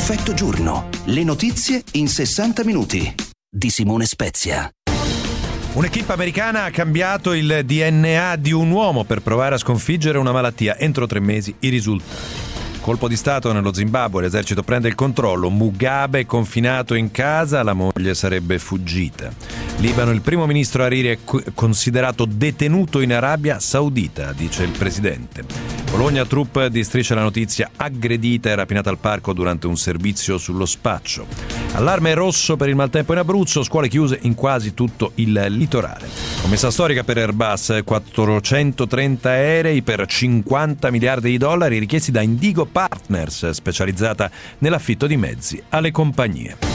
Effetto giorno. Le notizie in 60 minuti. Di Simone Spezia. Un'equipe americana ha cambiato il DNA di un uomo per provare a sconfiggere una malattia. Entro 3 mesi i risultati. Colpo di Stato nello Zimbabwe, l'esercito prende il controllo. Mugabe è confinato in casa, la moglie sarebbe fuggita. Libano, il primo ministro Hariri è considerato detenuto in Arabia Saudita, dice il presidente. Bologna, troupe di Striscia la Notizia, aggredita e rapinata al parco durante un servizio sullo spaccio. Allarme rosso per il maltempo in Abruzzo, scuole chiuse in quasi tutto il litorale. Commessa storica per Airbus, 430 aerei per 50 miliardi di dollari richiesti da Indigo Partners, specializzata nell'affitto di mezzi alle compagnie.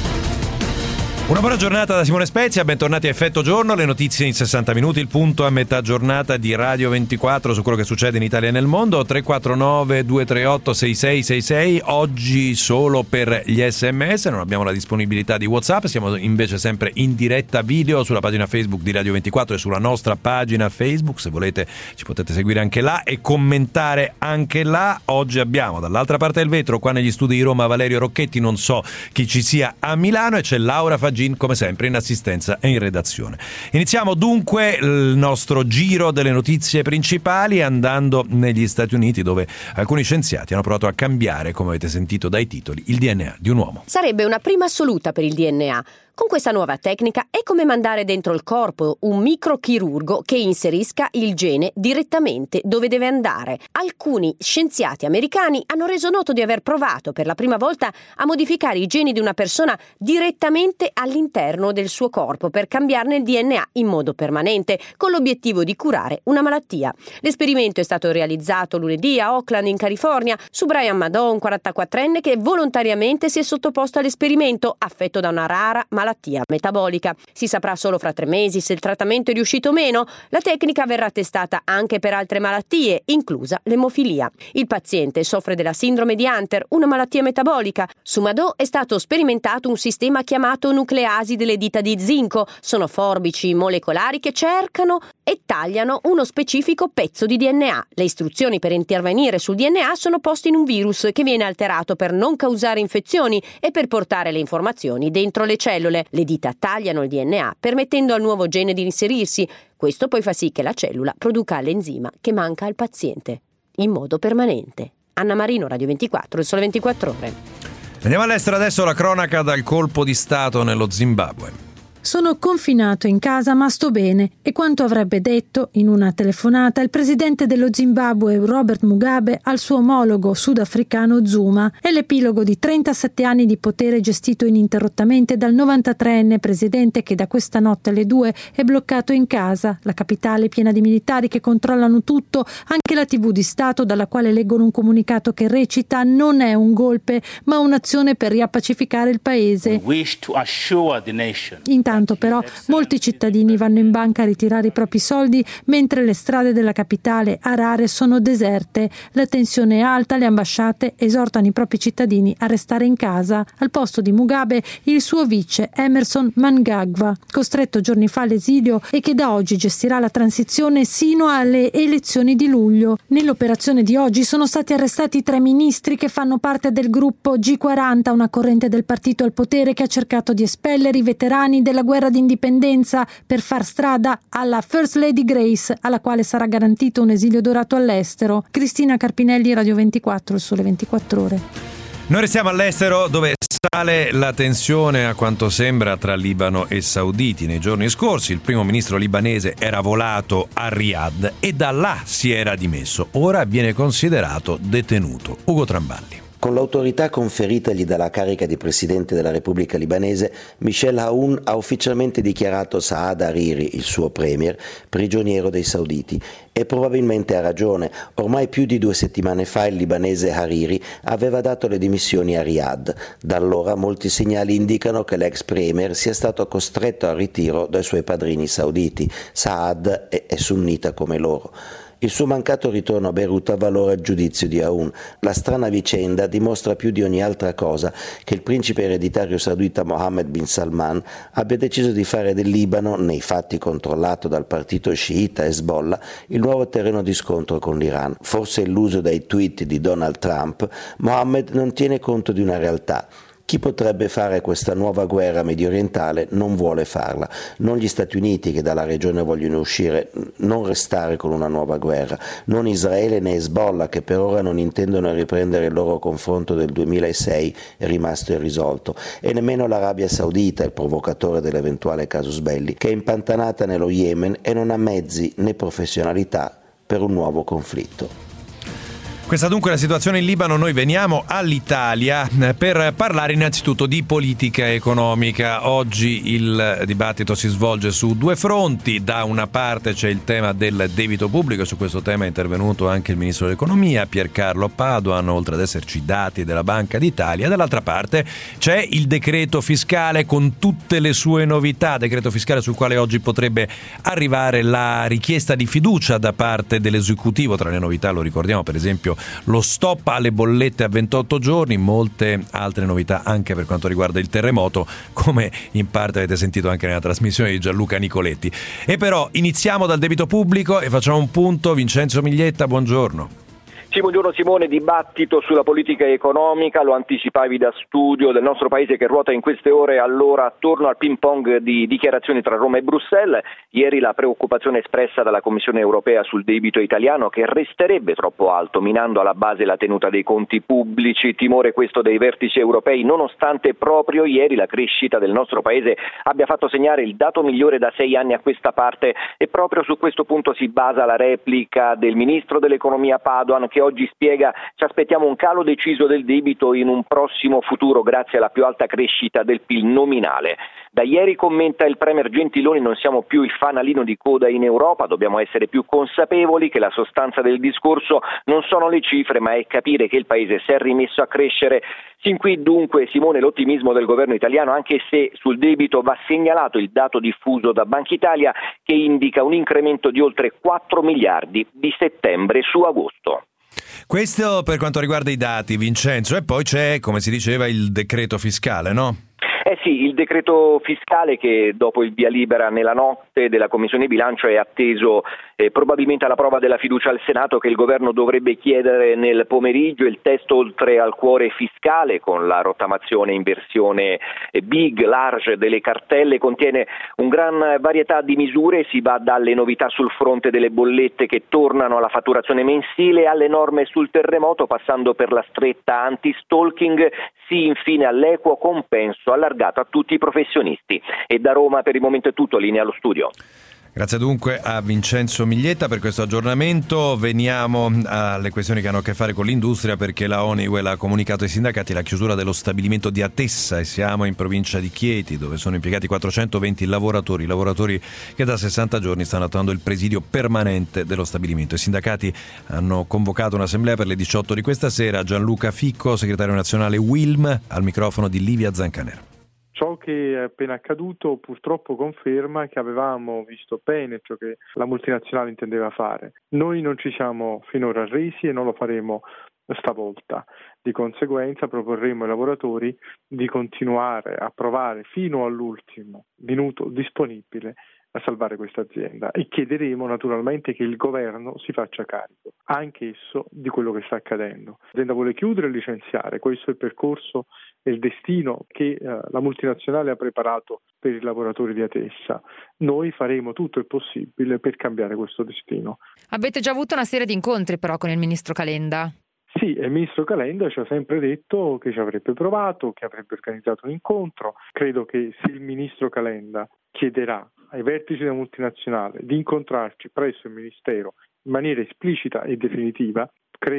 Una buona giornata da Simone Spezia, bentornati a Effetto Giorno, le notizie in 60 minuti, il punto a metà giornata di Radio 24 su quello che succede in Italia e nel mondo. 349 238 6666, oggi solo per gli SMS, non abbiamo la disponibilità di WhatsApp, siamo invece sempre in diretta video sulla pagina Facebook di Radio 24 e sulla nostra pagina Facebook, se volete ci potete seguire anche là e commentare anche là. Oggi abbiamo dall'altra parte del vetro, qua negli studi di Roma, Valerio Rocchetti, non so chi ci sia a Milano, e c'è Laura Faggini come sempre in assistenza e in redazione. Iniziamo dunque il nostro giro delle notizie principali andando negli Stati Uniti, dove alcuni scienziati hanno provato a cambiare, come avete sentito dai titoli, il DNA di un uomo. Sarebbe una prima assoluta per il DNA. Con questa nuova tecnica è come mandare dentro il corpo un microchirurgo che inserisca il gene direttamente dove deve andare. Alcuni scienziati americani hanno reso noto di aver provato per la prima volta a modificare i geni di una persona direttamente all'interno del suo corpo per cambiarne il DNA in modo permanente, con l'obiettivo di curare una malattia. L'esperimento è stato realizzato lunedì a Oakland, in California, su Brian Madon, 44enne, che volontariamente si è sottoposto all'esperimento, affetto da una rara malattia metabolica. Si saprà solo fra 3 mesi se il trattamento è riuscito o meno. La tecnica verrà testata anche per altre malattie, inclusa l'emofilia. Il paziente soffre della sindrome di Hunter, una malattia metabolica. Su Madò è stato sperimentato un sistema chiamato nucleasi delle dita di zinco. Sono forbici molecolari che cercano e tagliano uno specifico pezzo di DNA. Le istruzioni per intervenire sul DNA sono poste in un virus che viene alterato per non causare infezioni e per portare le informazioni dentro le cellule. Le dita tagliano il DNA, permettendo al nuovo gene di inserirsi. Questo poi fa sì che la cellula produca l'enzima che manca al paziente, in modo permanente. Anna Marino, Radio 24, il Sole 24 Ore. Andiamo all'estero adesso, la cronaca dal colpo di Stato nello Zimbabwe. Sono confinato in casa ma sto bene, e quanto avrebbe detto in una telefonata il presidente dello Zimbabwe Robert Mugabe al suo omologo sudafricano Zuma. È l'epilogo di 37 anni di potere gestito ininterrottamente dal 93enne presidente che da questa notte alle 2 è bloccato in casa, la capitale piena di militari che controllano tutto, anche la TV di Stato, dalla quale leggono un comunicato che recita: non è un golpe ma un'azione per riappacificare il paese. Intanto però molti cittadini vanno in banca a ritirare i propri soldi, mentre le strade della capitale Harare sono deserte. La tensione è alta, le ambasciate esortano i propri cittadini a restare in casa. Al posto di Mugabe il suo vice Emmerson Mnangagwa, costretto giorni fa all'esilio e che da oggi gestirà la transizione sino alle elezioni di luglio. Nell'operazione di oggi sono stati arrestati 3 ministri che fanno parte del gruppo G40, una corrente del partito al potere che ha cercato di espellere i veterani della guerra d'indipendenza per far strada alla First Lady Grace, alla quale sarà garantito un esilio dorato all'estero. Cristina Carpinelli, Radio 24, il Sole 24 Ore. Noi restiamo all'estero, dove sale la tensione, a quanto sembra, tra Libano e sauditi. Nei giorni scorsi il primo ministro libanese era volato a Riyadh e da là si era dimesso. Ora viene considerato detenuto. Ugo Tramballi. Con l'autorità conferitagli dalla carica di presidente della Repubblica libanese, Michel Aoun ha ufficialmente dichiarato Saad Hariri, il suo premier, prigioniero dei sauditi. E probabilmente ha ragione. Ormai più di 2 settimane fa il libanese Hariri aveva dato le dimissioni a Riyadh. Da allora molti segnali indicano che l'ex premier sia stato costretto al ritiro dai suoi padrini sauditi. Saad è sunnita come loro. Il suo mancato ritorno a Beirut ha valore al giudizio di Aoun. La strana vicenda dimostra più di ogni altra cosa che il principe ereditario saudita Mohammed bin Salman abbia deciso di fare del Libano, nei fatti controllato dal partito sciita Hezbollah, il nuovo terreno di scontro con l'Iran. Forse illuso dai tweet di Donald Trump, Mohammed non tiene conto di una realtà. Chi potrebbe fare questa nuova guerra mediorientale non vuole farla, non gli Stati Uniti che dalla regione vogliono uscire, non restare con una nuova guerra, non Israele né Hezbollah che per ora non intendono riprendere il loro confronto del 2006 rimasto irrisolto, e nemmeno l'Arabia Saudita, il provocatore dell'eventuale casus belli, che è impantanata nello Yemen e non ha mezzi né professionalità per un nuovo conflitto. Questa dunque è la situazione in Libano. Noi veniamo all'Italia per parlare innanzitutto di politica economica. Oggi il dibattito si svolge su due fronti. Da una parte c'è il tema del debito pubblico, su questo tema è intervenuto anche il ministro dell'economia Piercarlo Padoan, oltre ad esserci dati della Banca d'Italia. Dall'altra parte c'è il decreto fiscale con tutte le sue novità, decreto fiscale sul quale oggi potrebbe arrivare la richiesta di fiducia da parte dell'esecutivo. Tra le novità, lo ricordiamo, per esempio lo stop alle bollette a 28 giorni, molte altre novità anche per quanto riguarda il terremoto, come in parte avete sentito anche nella trasmissione di Gianluca Nicoletti. E però iniziamo dal debito pubblico e facciamo un punto. Vincenzo Miglietta, buongiorno. Sì, buongiorno Simone. Dibattito sulla politica economica, lo anticipavi da studio del nostro paese che ruota in queste ore allora attorno al ping pong di dichiarazioni tra Roma e Bruxelles. Ieri la preoccupazione espressa dalla Commissione europea sul debito italiano che resterebbe troppo alto, minando alla base la tenuta dei conti pubblici, timore questo dei vertici europei, nonostante proprio ieri la crescita del nostro paese abbia fatto segnare il dato migliore da 6 anni a questa parte, e proprio su questo punto si basa la replica del ministro dell'economia Padoan, che oggi spiega: ci aspettiamo un calo deciso del debito in un prossimo futuro grazie alla più alta crescita del PIL nominale. Da ieri, commenta il premier Gentiloni, non siamo più il fanalino di coda in Europa, dobbiamo essere più consapevoli che la sostanza del discorso non sono le cifre ma è capire che il paese si è rimesso a crescere. Sin qui dunque, Simone, l'ottimismo del governo italiano, anche se sul debito va segnalato il dato diffuso da Banca Italia che indica un incremento di oltre 4 miliardi di settembre su agosto. Questo per quanto riguarda i dati, Vincenzo, e poi c'è, come si diceva, il decreto fiscale, no? Sì, il decreto fiscale che dopo il via libera nella notte della Commissione Bilancio è atteso probabilmente alla prova della fiducia al Senato, che il governo dovrebbe chiedere nel pomeriggio. Il testo, oltre al cuore fiscale con la rottamazione in versione big, large delle cartelle, contiene un gran varietà di misure. Si va dalle novità sul fronte delle bollette che tornano alla fatturazione mensile alle norme sul terremoto, passando per la stretta anti-stalking, sì infine all'equo compenso allargato a tutti i professionisti. E da Roma per il momento è tutto, linea allo studio. Grazie dunque a Vincenzo Miglietta per questo aggiornamento. Veniamo alle questioni che hanno a che fare con l'industria, perché la Honeywell ha comunicato ai sindacati la chiusura dello stabilimento di Atessa, e siamo in provincia di Chieti, dove sono impiegati 420 lavoratori che da 60 giorni stanno attuando il presidio permanente dello stabilimento. I sindacati hanno convocato un'assemblea per le 18 di questa sera. Gianluca Ficco, segretario nazionale Wilm, al microfono di Livia Zancanero. Ciò che è appena accaduto purtroppo conferma che avevamo visto bene ciò che la multinazionale intendeva fare. Noi non ci siamo finora arresi e non lo faremo stavolta. Di conseguenza proporremo ai lavoratori di continuare a provare fino all'ultimo minuto disponibile a salvare questa azienda, e chiederemo naturalmente che il governo si faccia carico anche esso di quello che sta accadendo. L'azienda vuole chiudere e licenziare, questo è il percorso e il destino che la multinazionale ha preparato per i lavoratori di Atessa. Noi faremo tutto il possibile per cambiare questo destino. Avete già avuto una serie di incontri però con il ministro Calenda? Sì, il ministro Calenda ci ha sempre detto che ci avrebbe provato, che avrebbe organizzato un incontro. Credo che se il ministro Calenda chiederà ai vertici della multinazionale di incontrarci presso il Ministero in maniera esplicita e definitiva,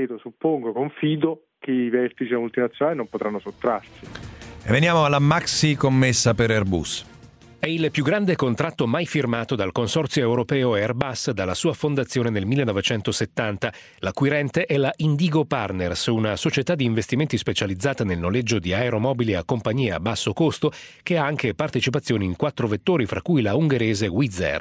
confido che i vertici della multinazionale non potranno sottrarsi. E veniamo alla maxi commessa per Airbus. È il più grande contratto mai firmato dal consorzio europeo Airbus dalla sua fondazione nel 1970. L'acquirente è la Indigo Partners, una società di investimenti specializzata nel noleggio di aeromobili a compagnie a basso costo, che ha anche partecipazioni in 4 vettori, fra cui la ungherese Wizz Air.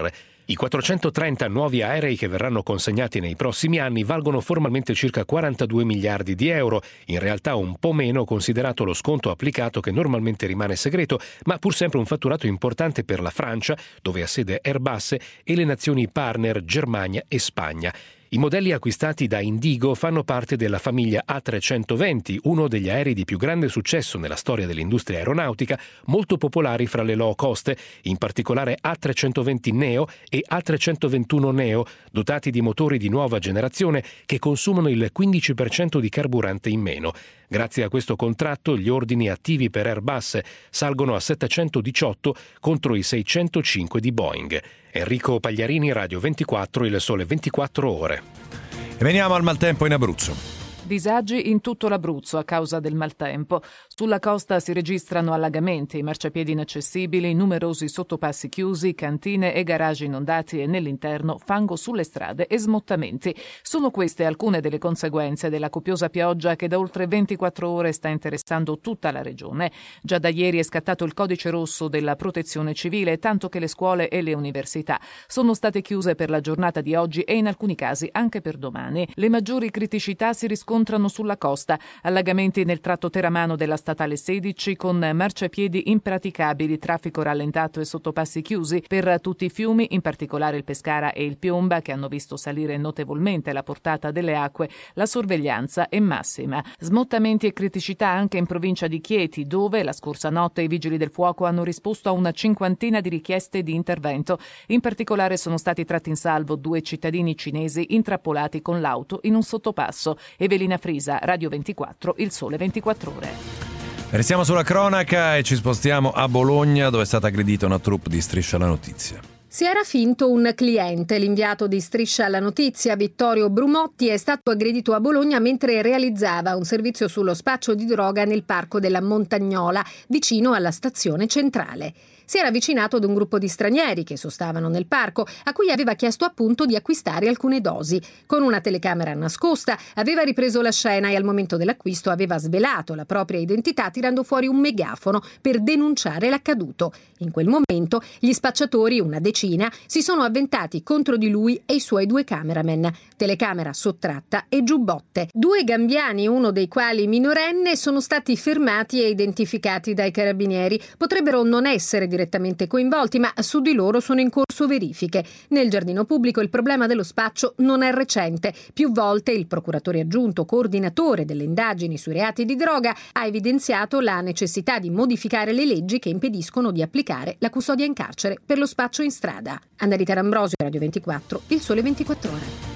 I 430 nuovi aerei che verranno consegnati nei prossimi anni valgono formalmente circa 42 miliardi di euro, in realtà un po' meno considerato lo sconto applicato che normalmente rimane segreto, ma pur sempre un fatturato importante per la Francia, dove ha sede Airbus, e le nazioni partner Germania e Spagna. I modelli acquistati da Indigo fanno parte della famiglia A320, uno degli aerei di più grande successo nella storia dell'industria aeronautica, molto popolari fra le low cost, in particolare A320 Neo e A321 Neo, dotati di motori di nuova generazione che consumano il 15% di carburante in meno. Grazie a questo contratto gli ordini attivi per Airbus salgono a 718 contro i 605 di Boeing. Enrico Pagliarini, Radio 24, Il Sole 24 Ore. E veniamo al maltempo in Abruzzo. Disagi in tutto l'Abruzzo a causa del maltempo. Sulla costa si registrano allagamenti, marciapiedi inaccessibili, numerosi sottopassi chiusi, cantine e garage inondati e nell'interno fango sulle strade e smottamenti. Sono queste alcune delle conseguenze della copiosa pioggia che da oltre 24 ore sta interessando tutta la regione. Già da ieri è scattato il codice rosso della protezione civile, tanto che le scuole e le università sono state chiuse per la giornata di oggi e in alcuni casi anche per domani. Le maggiori criticità si riscontrano sulla costa, allagamenti nel tratto teramano della statale 16 con marciapiedi impraticabili, traffico rallentato e sottopassi chiusi per tutti i fiumi, in particolare il Pescara e il Piomba, che hanno visto salire notevolmente la portata delle acque. La sorveglianza è massima. Smottamenti e criticità anche in provincia di Chieti, dove la scorsa notte i vigili del fuoco hanno risposto a una cinquantina di richieste di intervento. In particolare sono stati tratti in salvo 2 cittadini cinesi intrappolati con l'auto in un sottopasso. Evelina Frisa, Radio 24, Il Sole 24 Ore. Restiamo sulla cronaca e ci spostiamo a Bologna, dove è stata aggredita una troupe di Striscia la Notizia. Si era finto un cliente. L'inviato di Striscia la Notizia, Vittorio Brumotti, è stato aggredito a Bologna mentre realizzava un servizio sullo spaccio di droga nel parco della Montagnola, vicino alla stazione centrale. Si era avvicinato ad un gruppo di stranieri che sostavano nel parco, a cui aveva chiesto appunto di acquistare alcune dosi. Con una telecamera nascosta aveva ripreso la scena e al momento dell'acquisto aveva svelato la propria identità tirando fuori un megafono per denunciare l'accaduto. In quel momento gli spacciatori, una decina, si sono avventati contro di lui e i suoi 2 cameraman. Telecamera sottratta e giubbotte. 2 gambiani, uno dei quali minorenne, sono stati fermati e identificati dai carabinieri. Potrebbero non essere direttamente coinvolti, ma su di loro sono in corso verifiche. Nel giardino pubblico il problema dello spaccio non è recente. Più volte il procuratore aggiunto, coordinatore delle indagini sui reati di droga, ha evidenziato la necessità di modificare le leggi che impediscono di applicare la custodia in carcere per lo spaccio in strada. Annalita D'Ambrosio, Radio 24, Il Sole 24 Ore.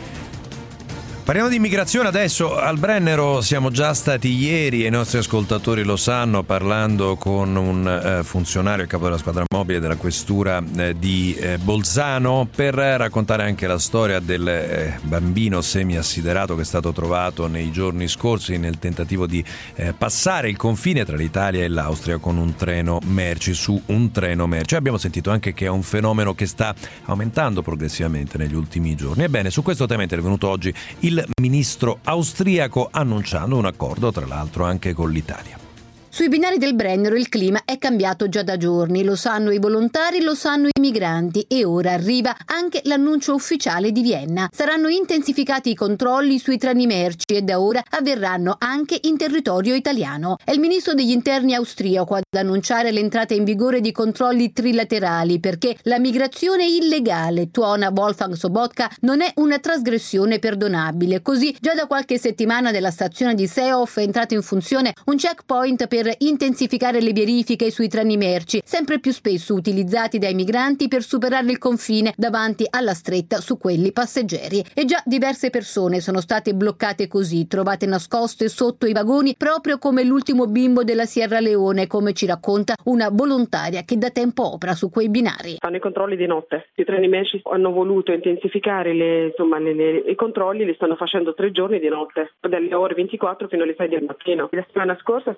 Parliamo di immigrazione adesso. Al Brennero siamo già stati ieri e i nostri ascoltatori lo sanno, parlando con un funzionario, il capo della squadra mobile della questura di Bolzano, per raccontare anche la storia del bambino semi-assiderato che è stato trovato nei giorni scorsi nel tentativo di passare il confine tra l'Italia e l'Austria con un treno merci, su un treno merci. Abbiamo sentito anche che è un fenomeno che sta aumentando progressivamente negli ultimi giorni. Ebbene, su questo tema è intervenuto oggi il ministro austriaco annunciando un accordo, tra l'altro, anche con l'Italia. Sui binari del Brennero il clima è cambiato già da giorni, lo sanno i volontari, lo sanno i migranti e ora arriva anche l'annuncio ufficiale di Vienna. Saranno intensificati i controlli sui treni merci e da ora avverranno anche in territorio italiano. È il ministro degli interni austriaco ad annunciare l'entrata in vigore di controlli trilaterali perché la migrazione illegale, tuona Wolfgang Sobotka, non è una trasgressione perdonabile. Così già da qualche settimana nella stazione di Seehof è entrato in funzione un checkpoint per intensificare le verifiche sui treni merci, sempre più spesso utilizzati dai migranti per superare il confine davanti alla stretta su quelli passeggeri. E già diverse persone sono state bloccate così, trovate nascoste sotto i vagoni, proprio come l'ultimo bimbo della Sierra Leone, come ci racconta una volontaria che da tempo opera su quei binari. Fanno i controlli di notte. I treni merci hanno voluto intensificare i controlli, li stanno facendo 3 giorni di notte, dalle ore 24 fino alle 6 del mattino. La settimana scorsa si hanno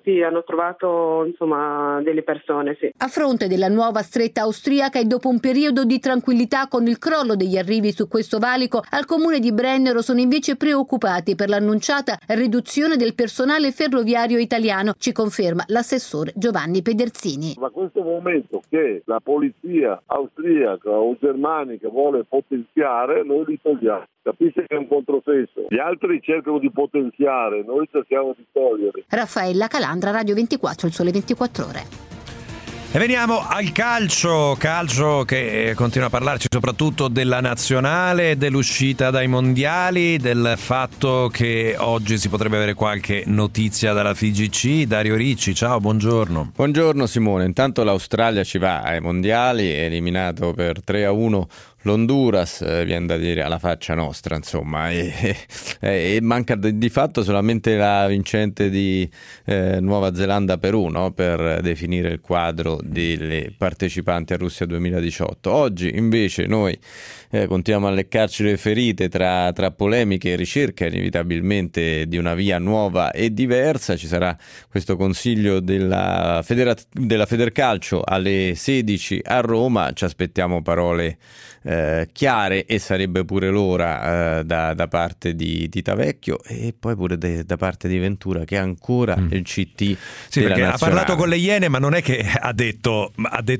trovato insomma delle persone, sì. A fronte della nuova stretta austriaca e dopo un periodo di tranquillità con il crollo degli arrivi su questo valico, al comune di Brennero sono invece preoccupati per l'annunciata riduzione del personale ferroviario italiano, ci conferma l'assessore Giovanni Pederzini. Ma questo momento che la polizia austriaca o germanica vuole potenziare, noi li togliamo. Capisce che è un controsenso. Gli altri cercano di potenziare, noi cerchiamo di togliere. Raffaella Calandra, Radio 24, Il Sole 24 Ore. E veniamo al calcio che continua a parlarci soprattutto della nazionale, dell'uscita dai mondiali, del fatto che oggi si potrebbe avere qualche notizia dalla FIGC. Dario Ricci, ciao, buongiorno. Buongiorno Simone, intanto l'Australia ci va ai mondiali, eliminato per 3-1 l'Honduras, viene da dire alla faccia nostra, insomma, e manca di fatto solamente la vincente di Nuova Zelanda-Perù, no? Per definire il quadro delle partecipanti a Russia 2018. Oggi invece noi continuiamo a leccarci le ferite tra polemiche e ricerca inevitabilmente di una nuova e diversa. Ci sarà questo consiglio della Federcalcio alle 16 a Roma, ci aspettiamo parole chiare e sarebbe pure l'ora da parte di Tavecchio e poi pure da parte di Ventura, che è ancora il CT sì, della perché nazionale. Ha parlato con le Iene, ma non è che ha detto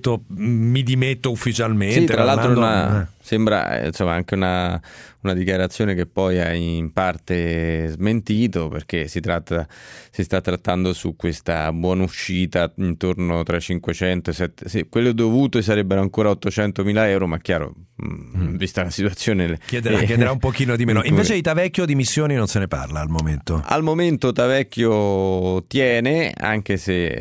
mi dimetto ufficialmente. Sì, tra l'altro sembra insomma anche una dichiarazione che poi ha in parte smentito, perché si sta trattando su questa buona uscita intorno tra 500 e 700, sì, quelle dovute sarebbero ancora 800.000 euro, ma chiaro, vista la situazione chiederà un pochino di meno. Invece di Tavecchio di missioni non se ne parla al momento. Al momento Tavecchio tiene, anche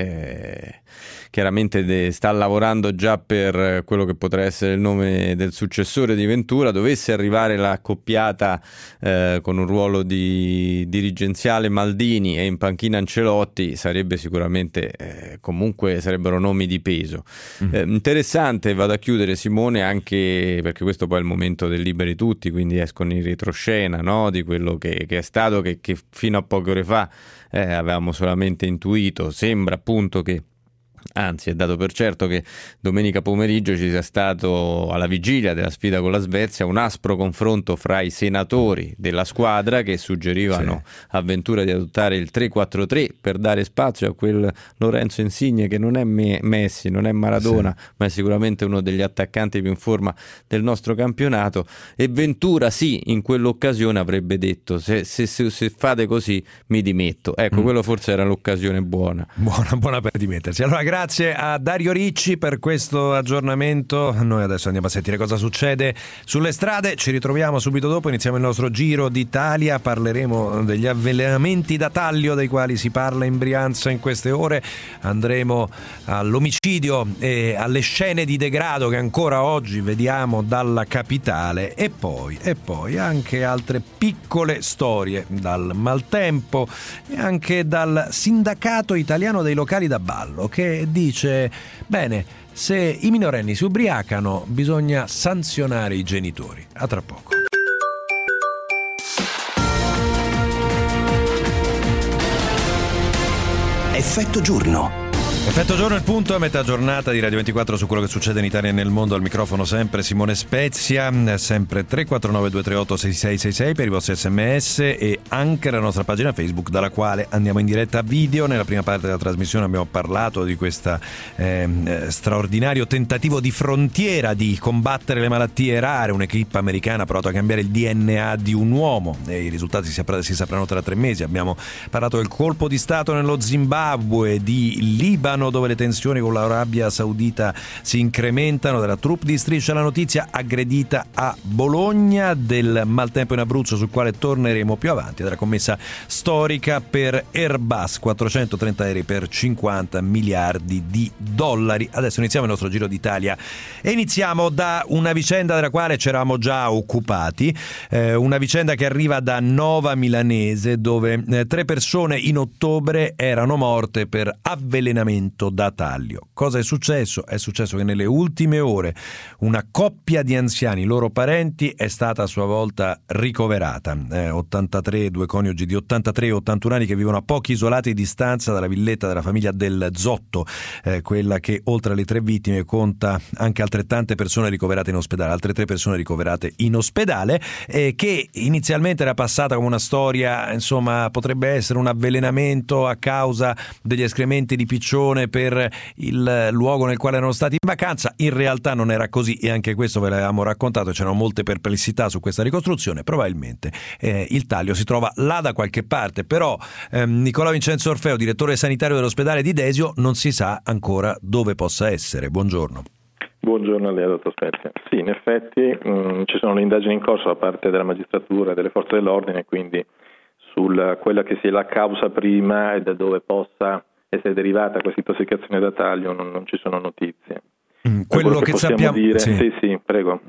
se chiaramente sta lavorando già per quello che potrà essere il nome del successore di Ventura. Dovesse arrivare l'accoppiata con un ruolo di dirigenziale Maldini e in panchina Ancelotti, sarebbe sicuramente comunque sarebbero nomi di peso. Interessante, vado a chiudere Simone, anche perché questo poi è il momento del liberi tutti, quindi escono in retroscena, no? Di quello che è stato, che fino a poche ore fa avevamo solamente intuito. Sembra appunto che, anzi è dato per certo, che domenica pomeriggio ci sia stato, alla vigilia della sfida con la Svezia, un aspro confronto fra i senatori della squadra che suggerivano a Ventura di adottare il 3-4-3 per dare spazio a quel Lorenzo Insigne che non è Messi, non è Maradona, ma è sicuramente uno degli attaccanti più in forma del nostro campionato, e Ventura in quell'occasione avrebbe detto se fate così mi dimetto. Ecco, quello forse era l'occasione buona per dimettersi. Allora, grazie a Dario Ricci per questo aggiornamento. Noi adesso andiamo a sentire cosa succede sulle strade. Ci ritroviamo subito dopo, iniziamo il nostro Giro d'Italia. Parleremo degli avvelenamenti da taglio dei quali si parla in Brianza in queste ore. Andremo all'omicidio e alle scene di degrado che ancora oggi vediamo dalla capitale, e poi anche altre piccole storie dal maltempo e anche dal sindacato italiano dei locali da ballo, che dice: bene, se i minorenni si ubriacano bisogna sanzionare i genitori. A tra poco. Effetto giorno. Effetto giorno, il punto a metà giornata di Radio 24 su quello che succede in Italia e nel mondo. Al microfono sempre Simone Spezia, sempre 349 238 6666 per i vostri sms e anche la nostra pagina Facebook, dalla quale andiamo in diretta video. Nella prima parte della trasmissione abbiamo parlato di questo straordinario tentativo di frontiera di combattere le malattie rare. Un'equipe americana ha provato a cambiare il DNA di un uomo e i risultati si sapranno tra 3 mesi. Abbiamo parlato del colpo di stato nello Zimbabwe, di Libano dove le tensioni con l'Arabia Saudita si incrementano, della troupe di Striscia la Notizia aggredita a Bologna, del maltempo in Abruzzo sul quale torneremo più avanti, della commessa storica per Airbus, 430 aerei per 50 miliardi di dollari. Adesso iniziamo il nostro Giro d'Italia e iniziamo da una vicenda della quale ci eravamo già occupati, una vicenda che arriva da Nova Milanese, dove 3 persone in ottobre erano morte per avvelenamento avvelenamento da taglio. Cosa è successo? È successo che nelle ultime ore una coppia di anziani, loro parenti, è stata a sua volta ricoverata. 83, due coniugi di 83 e 81 anni che vivono a pochi isolati di distanza dalla villetta della famiglia del Zotto, quella che oltre alle 3 vittime conta anche altrettante persone ricoverate in ospedale, altre 3 persone ricoverate in ospedale, che inizialmente era passata come una storia, insomma, potrebbe essere un avvelenamento a causa degli escrementi di piccione per il luogo nel quale erano stati in vacanza. In realtà non era così e anche questo ve l'avevamo raccontato, c'erano molte perplessità su questa ricostruzione. Probabilmente il taglio si trova là da qualche parte, però Nicola Vincenzo Orfeo, direttore sanitario dell'ospedale di Desio, non si sa ancora dove possa essere. Buongiorno. Buongiorno a lei, dottor Spezia. Sì, in effetti ci sono le indagini in corso da parte della magistratura e delle forze dell'ordine, quindi quella che sia la causa prima e da dove possa essere derivata questa intossicazione da taglio non ci sono notizie. Quello che sappiamo dire, sì, prego.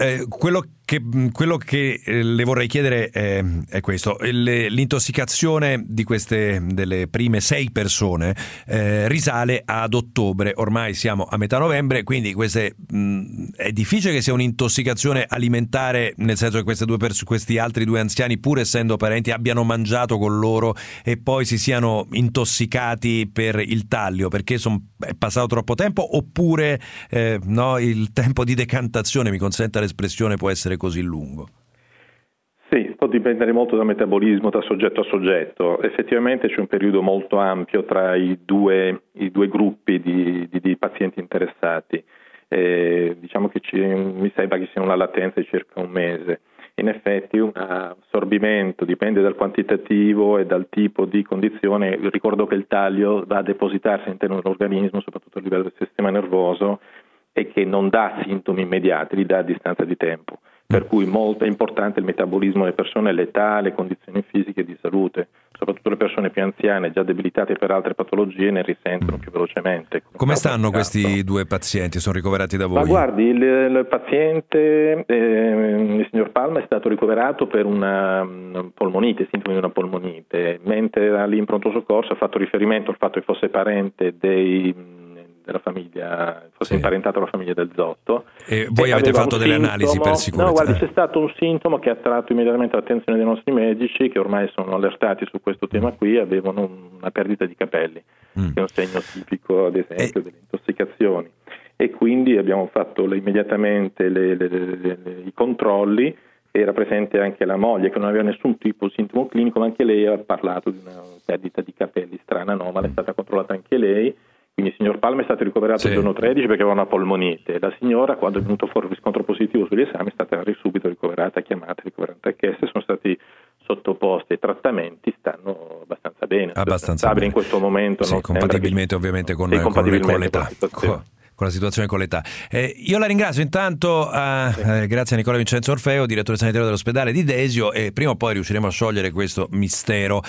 Quello che le vorrei chiedere è questo: l'intossicazione delle prime 6 persone risale ad ottobre, ormai siamo a metà novembre, quindi è difficile che sia un'intossicazione alimentare, nel senso che questi altri 2 anziani, pur essendo parenti, abbiano mangiato con loro e poi si siano intossicati per il taglio, perché è passato troppo tempo, oppure no, il tempo di decantazione, mi consenta l'espressione, può essere così lungo? Sì, può dipendere molto dal metabolismo, da soggetto a soggetto. Effettivamente c'è un periodo molto ampio tra i due gruppi di pazienti interessati. Diciamo che mi sembra che sia una latenza di circa un mese. In effetti un assorbimento dipende dal quantitativo e dal tipo di condizione. Ricordo che il taglio va a depositarsi all'interno dell'organismo, soprattutto a livello del sistema nervoso, e che non dà sintomi immediati, li dà a distanza di tempo. Per cui molto è importante il metabolismo delle persone, l'età, le condizioni fisiche di salute. Soprattutto le persone più anziane, già debilitate per altre patologie, ne risentono più velocemente. Come stanno questi 2 pazienti? Sono ricoverati da voi? Ma guardi, il paziente, il signor Palma, è stato ricoverato per una polmonite, sintomi di una polmonite, mentre lì in pronto soccorso ha fatto riferimento al fatto che fosse parente della famiglia, fosse imparentato alla famiglia del Zotto. E voi avete fatto delle analisi per sicurezza? No, guardi, c'è stato un sintomo che ha attratto immediatamente l'attenzione dei nostri medici, che ormai sono allertati su questo tema qui, avevano una perdita di capelli, che è un segno tipico, ad esempio, delle intossicazioni. E quindi abbiamo fatto immediatamente i controlli. Era presente anche la moglie, che non aveva nessun tipo di sintomo clinico, ma anche lei ha parlato di una perdita di capelli strana, anomala, è stata controllata anche lei. Quindi il signor Palma è stato ricoverato il giorno 13 perché aveva una polmonite. La signora, quando è venuto fuori il riscontro positivo sugli esami, è stata subito ricoverata, chiamata, ricoverata chieste, sono stati sottoposti ai trattamenti, stanno abbastanza bene. Stabili in questo momento. Sì, compatibilmente ovviamente con l'età. Con la situazione, con l'età. Io la ringrazio intanto, grazie a Nicola Vincenzo Orfeo, direttore sanitario dell'ospedale di Desio, e prima o poi riusciremo a sciogliere questo mistero.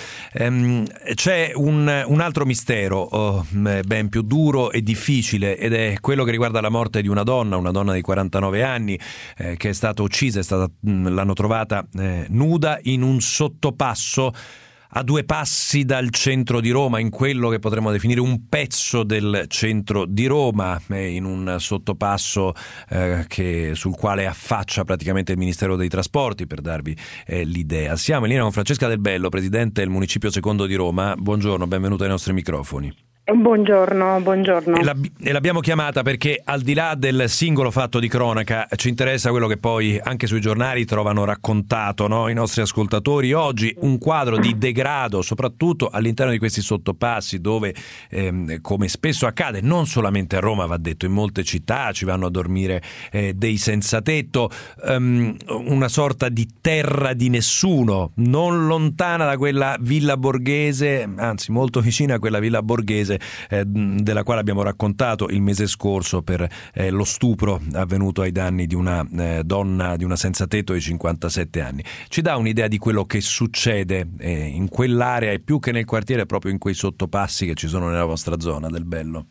C'è un altro mistero ben più duro e difficile, ed è quello che riguarda la morte di una donna di 49 anni che è stata uccisa, l'hanno trovata nuda in un sottopasso a 2 passi dal centro di Roma, in quello che potremmo definire un pezzo del centro di Roma, in un sottopasso sul quale affaccia praticamente il Ministero dei Trasporti, per darvi l'idea. Siamo in linea con Francesca Del Bello, presidente del Municipio Secondo di Roma. Buongiorno, benvenuta ai nostri microfoni. Buongiorno. E l'abbiamo chiamata perché, al di là del singolo fatto di cronaca, ci interessa quello che poi anche sui giornali trovano raccontato, no? I nostri ascoltatori oggi, un quadro di degrado, soprattutto all'interno di questi sottopassi, dove come spesso accade, non solamente a Roma, va detto, in molte città ci vanno a dormire dei senza tetto, una sorta di terra di nessuno, non lontana da quella villa borghese, anzi molto vicina a quella villa borghese della quale abbiamo raccontato il mese scorso per lo stupro avvenuto ai danni di una donna, di una senza tetto di 57 anni. Ci dà un'idea di quello che succede in quell'area e più che nel quartiere, proprio in quei sottopassi che ci sono nella vostra zona, Del Bello?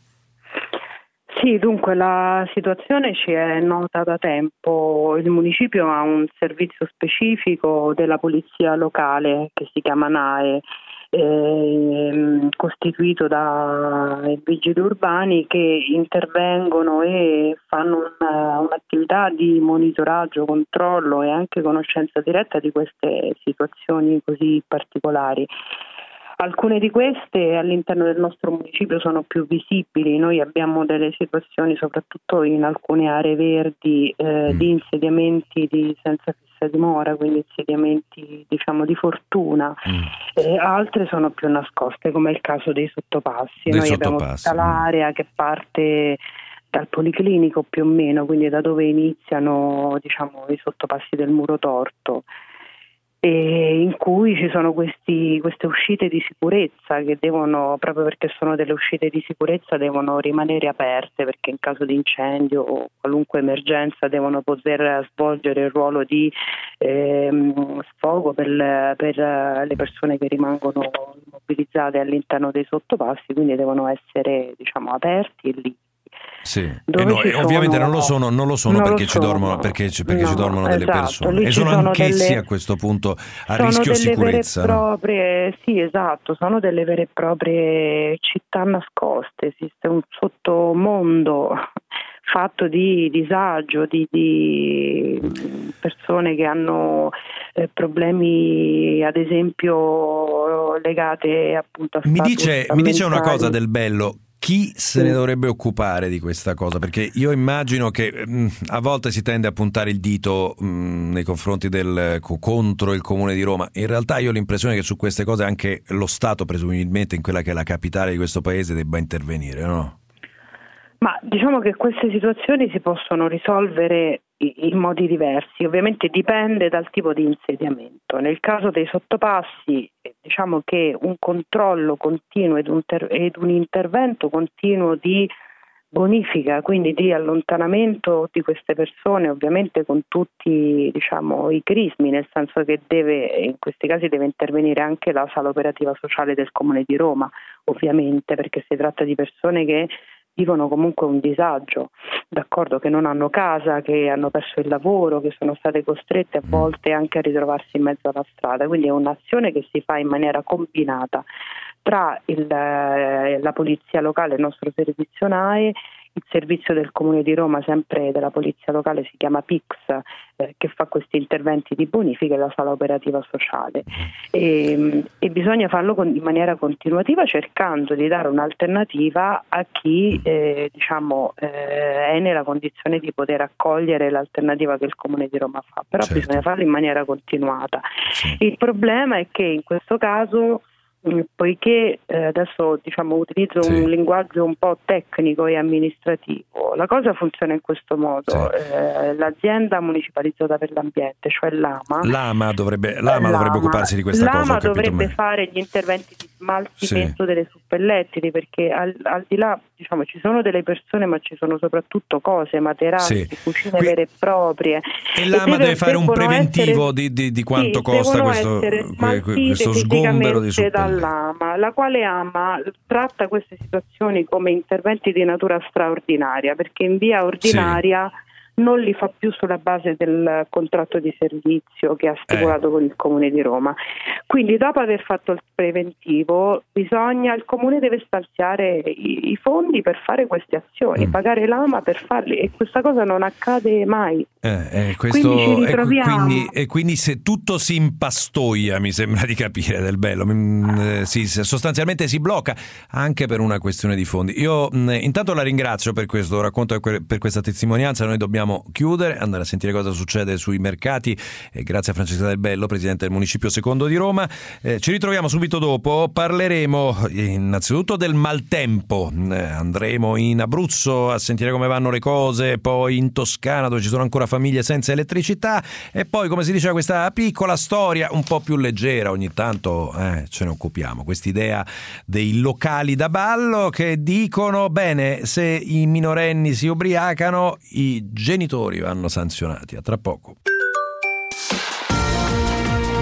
Sì, dunque la situazione ci è nota da tempo. Il municipio ha un servizio specifico della polizia locale che si chiama NAE, costituito dai vigili urbani che intervengono e fanno un'attività di monitoraggio, controllo e anche conoscenza diretta di queste situazioni così particolari. Alcune di queste all'interno del nostro municipio sono più visibili. Noi abbiamo delle situazioni, soprattutto in alcune aree verdi, di insediamenti senza fissa dimora, quindi insediamenti diciamo di fortuna. Altre sono più nascoste, come è il caso dei sottopassi. Noi abbiamo tutta l'area che parte dal policlinico più o meno, quindi da dove iniziano diciamo i sottopassi del Muro Torto, e in cui ci sono queste uscite di sicurezza che devono, proprio perché sono delle uscite di sicurezza, devono rimanere aperte, perché in caso di incendio o qualunque emergenza devono poter svolgere il ruolo di sfogo per le persone che rimangono immobilizzate all'interno dei sottopassi, quindi devono essere diciamo aperti e lì. Sì, ovviamente non lo sono perché ci dormono delle persone, e sono anch'essi a questo punto a rischio sicurezza. Sì, esatto, sono delle vere e proprie città nascoste, esiste un sottomondo fatto di disagio, di persone che hanno problemi ad esempio legate appunto a mi dice una cosa del Bello. Chi se ne dovrebbe occupare di questa cosa? Perché io immagino che a volte si tende a puntare il dito nei confronti contro il Comune di Roma. In realtà io ho l'impressione che su queste cose anche lo Stato, presumibilmente in quella che è la capitale di questo paese, debba intervenire, no? Ma diciamo che queste situazioni si possono risolvere in modi diversi, ovviamente dipende dal tipo di insediamento. Nel caso dei sottopassi diciamo che un controllo continuo ed un intervento continuo di bonifica, quindi di allontanamento di queste persone, ovviamente con tutti diciamo i crismi, nel senso che in questi casi deve intervenire anche la sala operativa sociale del Comune di Roma, ovviamente, perché si tratta di persone che vivono comunque un disagio, d'accordo, che non hanno casa, che hanno perso il lavoro, che sono state costrette a volte anche a ritrovarsi in mezzo alla strada, quindi è un'azione che si fa in maniera combinata tra la polizia locale, il nostro servizio NAE, il servizio del Comune di Roma, sempre della polizia locale, si chiama PIX, che fa questi interventi di bonifica, e la sala operativa sociale, e bisogna farlo in maniera continuativa, cercando di dare un'alternativa a chi è nella condizione di poter accogliere l'alternativa che il Comune di Roma fa, però bisogna farlo in maniera continuata. Il problema è che in questo caso, poiché adesso utilizzo un linguaggio un po' tecnico e amministrativo, la cosa funziona in questo modo. L'azienda municipalizzata per l'ambiente, cioè l'AMA dovrebbe occuparsi di questa cosa. L'AMA dovrebbe fare gli interventi di smaltimento delle suppellettili, perché al di là ci sono delle persone, ma ci sono soprattutto cose, materassi, cucine vere e proprie, e l'AMA deve fare un preventivo di quanto costa questo sgombero di suppellettili. La quale AMA tratta queste situazioni come interventi di natura straordinaria, perché in via ordinaria non li fa più sulla base del contratto di servizio che ha stipulato con il Comune di Roma. Quindi dopo aver fatto il preventivo il Comune deve stanziare i fondi per fare queste azioni, pagare l'AMA per farli, e questa cosa non accade mai. Quindi se tutto si impastoia, mi sembra di capire, del Bello, sostanzialmente si blocca anche per una questione di fondi. Io intanto la ringrazio per questo racconto e per questa testimonianza. Noi dobbiamo chiudere, andare a sentire cosa succede sui mercati, e grazie a Francesca Del Bello, presidente del Municipio Secondo di Roma. Ci ritroviamo subito dopo, parleremo innanzitutto del maltempo, andremo in Abruzzo a sentire come vanno le cose, poi in Toscana dove ci sono ancora famiglie senza elettricità, e poi, come si diceva, questa piccola storia un po' più leggera, ogni tanto ce ne occupiamo, quest'idea dei locali da ballo che dicono bene, se i minorenni si ubriacano i genitori vanno sanzionati. A tra poco.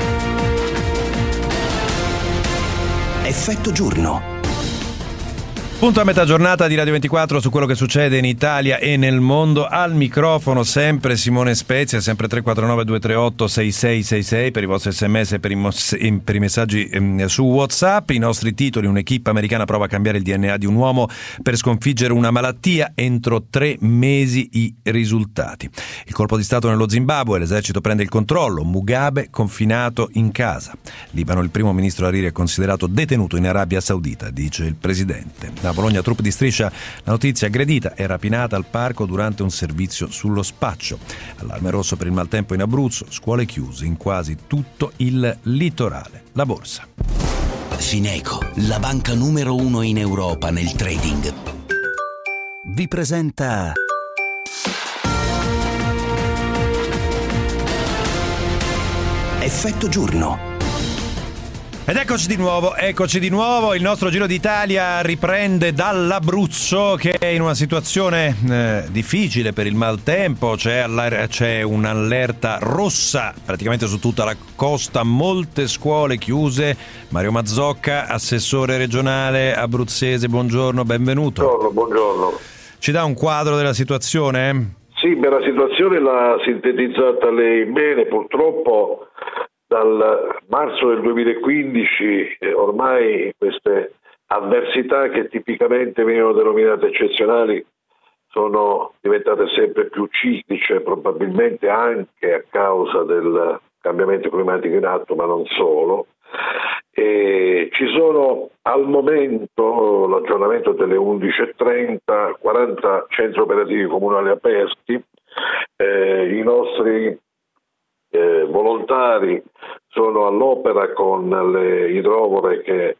Effetto giorno. Punto a metà giornata di Radio 24 su quello che succede in Italia e nel mondo. Al microfono sempre Simone Spezia, sempre 349-238-6666 per i vostri sms e per i messaggi su WhatsApp. I nostri titoli: un'equipe americana prova a cambiare il DNA di un uomo per sconfiggere una malattia, entro 3 mesi i risultati. Il colpo di Stato nello Zimbabwe, l'esercito prende il controllo, Mugabe confinato in casa. Libano, il primo ministro Hariri è considerato detenuto in Arabia Saudita, dice il presidente. Da Bologna, troupe di Striscia, la notizia: aggredita e rapinata al parco durante un servizio sullo spaccio. Allarme rosso per il maltempo in Abruzzo, scuole chiuse in quasi tutto il litorale. La borsa. Fineco, la banca numero 1 in Europa nel trading, vi presenta Effetto Giorno. Ed eccoci di nuovo, il nostro Giro d'Italia riprende dall'Abruzzo, che è in una situazione difficile per il maltempo. C'è un'allerta rossa praticamente su tutta la costa, molte scuole chiuse. Mario Mazzocca, assessore regionale abruzzese, buongiorno, benvenuto. Buongiorno. Ci dà un quadro della situazione? Sì, la situazione l'ha sintetizzata lei bene. Purtroppo dal marzo del 2015 ormai queste avversità, che tipicamente venivano denominate eccezionali, sono diventate sempre più cicliche, probabilmente anche a causa del cambiamento climatico in atto, ma non solo. E ci sono al momento, l'aggiornamento delle 11.30, 40 centri operativi comunali aperti. I nostri volontari sono all'opera con le idrovore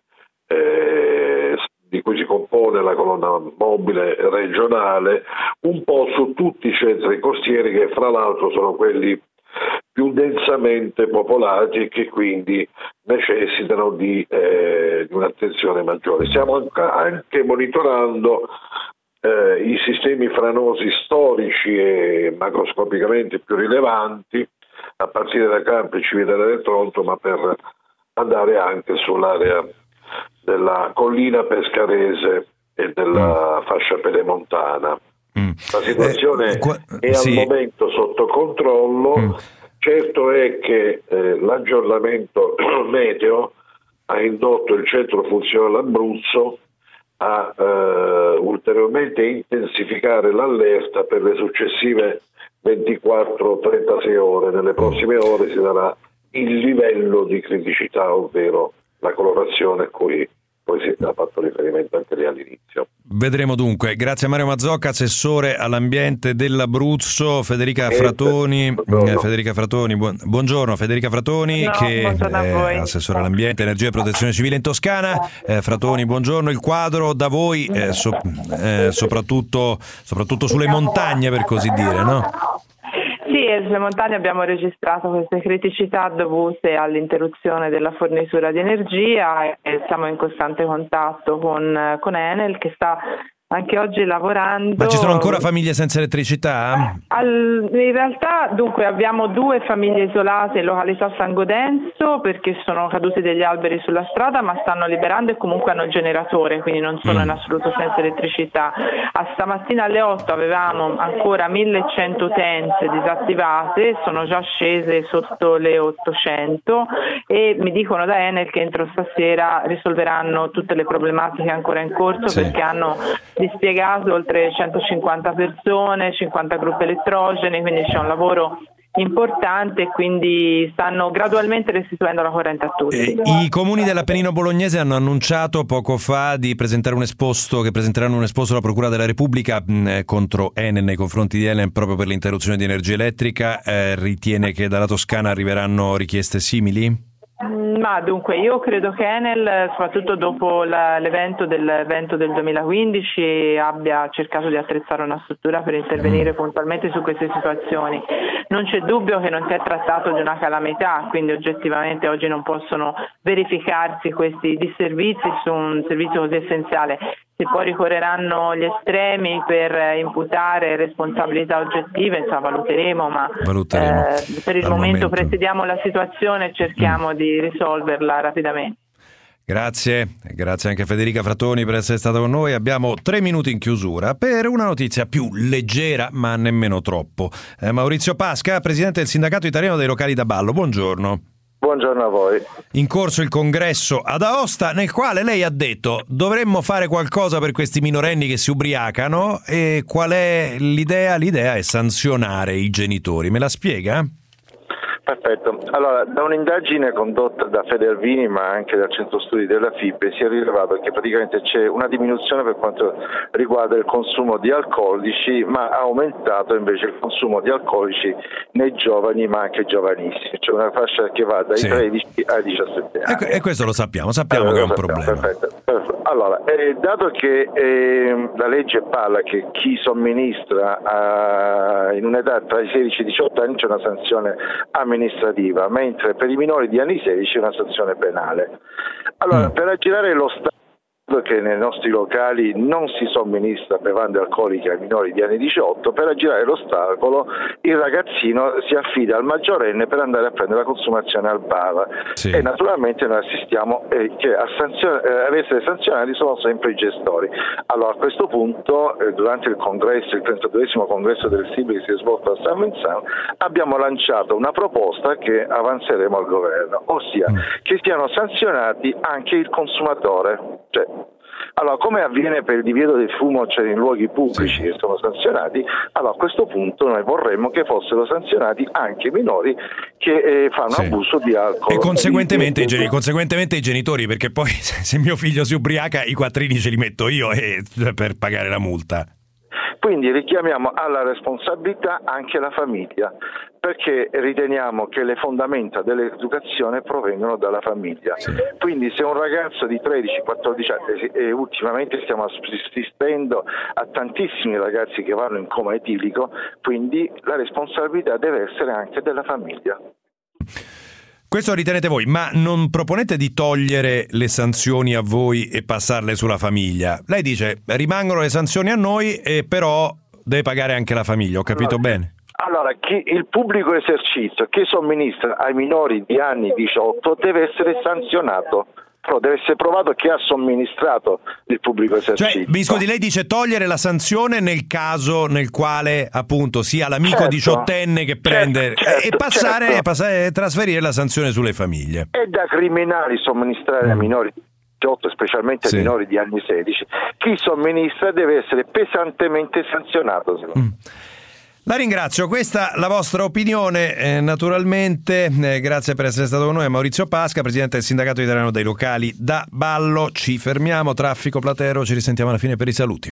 di cui si compone la colonna mobile regionale, un po' su tutti i centri costieri, che fra l'altro sono quelli più densamente popolati e che quindi necessitano di un'attenzione maggiore. Stiamo anche monitorando i sistemi franosi storici e macroscopicamente più rilevanti, a partire da Campi, Civitella del Tronto, ma per andare anche sull'area della collina pescarese e della fascia pedemontana. La situazione è al momento sotto controllo. Certo è che l'aggiornamento meteo ha indotto il centro funzionale Abruzzo a ulteriormente intensificare l'allerta per le successive 24-36 ore. Nelle prossime ore si darà il livello di criticità, ovvero la colorazione a cui poi si ha fatto riferimento anche lì all'inizio. Vedremo dunque. Grazie a Mario Mazzocca, assessore all'ambiente dell'Abruzzo. Federica Fratoni, buongiorno. Federica Fratoni, che è assessore all'ambiente, energia e protezione civile in Toscana. Fratoni, buongiorno. Il quadro da voi, soprattutto sulle montagne, per così dire, no? Sì, sulle montagne abbiamo registrato queste criticità dovute all'interruzione della fornitura di energia e siamo in costante contatto con Enel, che sta anche oggi lavorando. Ma ci sono ancora famiglie senza elettricità? In realtà, dunque, abbiamo 2 famiglie isolate in località San Godenzo, perché sono caduti degli alberi sulla strada, ma stanno liberando e comunque hanno il generatore, quindi non sono in assoluto senza elettricità. A stamattina alle 8 avevamo ancora 1100 utenze disattivate, sono già scese sotto le 800 e mi dicono da Enel che entro stasera risolveranno tutte le problematiche ancora in corso, perché hanno dispiegato oltre 150 persone, 50 gruppi elettrogeni, quindi c'è un lavoro importante e quindi stanno gradualmente restituendo la corrente a tutti. I comuni dell'Appennino bolognese hanno annunciato poco fa di presentare presenteranno un esposto alla Procura della Repubblica contro Enel, nei confronti di Enel, proprio per l'interruzione di energia elettrica. Ritiene che dalla Toscana arriveranno richieste simili? Ma dunque, io credo che Enel, soprattutto dopo l'evento del 2015, abbia cercato di attrezzare una struttura per intervenire puntualmente su queste situazioni. Non c'è dubbio che non si è trattato di una calamità, quindi oggettivamente oggi non possono verificarsi questi disservizi su un servizio così essenziale. Se poi ricorreranno gli estremi per imputare responsabilità oggettive, insomma, valuteremo, ma per il momento presidiamo la situazione e cerchiamo di risolverla rapidamente. Grazie anche a Federica Frattoni per essere stata con noi. Abbiamo 3 minuti in chiusura per una notizia più leggera, ma nemmeno troppo. Maurizio Pasca, presidente del Sindacato Italiano dei Locali da Ballo, buongiorno. Buongiorno a voi. In corso il congresso ad Aosta, nel quale lei ha detto dovremmo fare qualcosa per questi minorenni che si ubriacano, e qual è l'idea? L'idea è sanzionare i genitori. Me la spiega? Perfetto. Allora, da un'indagine condotta da Federvini ma anche dal centro studi della FIPE si è rilevato che praticamente c'è una diminuzione per quanto riguarda il consumo di alcolici, ma ha aumentato invece il consumo di alcolici nei giovani ma anche giovanissimi, cioè una fascia che va dai 13 ai 17 anni. E questo lo sappiamo che è un problema. Perfetto. Allora, dato che la legge parla che chi somministra in un'età tra i 16 e i 18 anni c'è una sanzione amministrativa, mentre per i minori di anni 16 c'è una sanzione penale. Allora, per aggirare lo Stato che nei nostri locali non si somministra bevande alcoliche ai minori di anni 18, per aggirare l'ostacolo il ragazzino si affida al maggiorenne per andare a prendere la consumazione al bar, e naturalmente noi assistiamo che ad essere sanzionati sono sempre i gestori. Allora, a questo punto durante il congresso, il 32esimo congresso del SIB che si è svolto a San Vincent, abbiamo lanciato una proposta che avanzeremo al governo, ossia che siano sanzionati anche il consumatore. Allora, come avviene per il divieto del fumo, in luoghi pubblici che sono sanzionati, allora a questo punto noi vorremmo che fossero sanzionati anche i minori che fanno abuso di alcol. E conseguentemente i genitori, perché poi se mio figlio si ubriaca i quattrini ce li metto io per pagare la multa. Quindi richiamiamo alla responsabilità anche la famiglia, perché riteniamo che le fondamenta dell'educazione provengono dalla famiglia. Quindi se un ragazzo di 13-14 anni, e ultimamente stiamo assistendo a tantissimi ragazzi che vanno in coma etilico, quindi la responsabilità deve essere anche della famiglia. Questo ritenete voi, ma non proponete di togliere le sanzioni a voi e passarle sulla famiglia? Lei dice rimangono le sanzioni a noi, però deve pagare anche la famiglia, ho capito bene? Allora, il pubblico esercizio che somministra ai minori di anni 18 deve essere sanzionato. Però deve essere provato che ha somministrato il pubblico esercizio. Mi scusi, lei dice togliere la sanzione nel caso nel quale appunto sia l'amico diciottenne che prende e trasferire la sanzione sulle famiglie. È da criminali somministrare ai minori di 18, specialmente ai minori di anni 16. Chi somministra deve essere pesantemente sanzionato. La ringrazio, questa la vostra opinione, naturalmente. Grazie per essere stato con noi. Maurizio Pasca, presidente del Sindacato Italiano dei Locali da Ballo. Ci fermiamo, traffico platero, ci risentiamo alla fine per i saluti.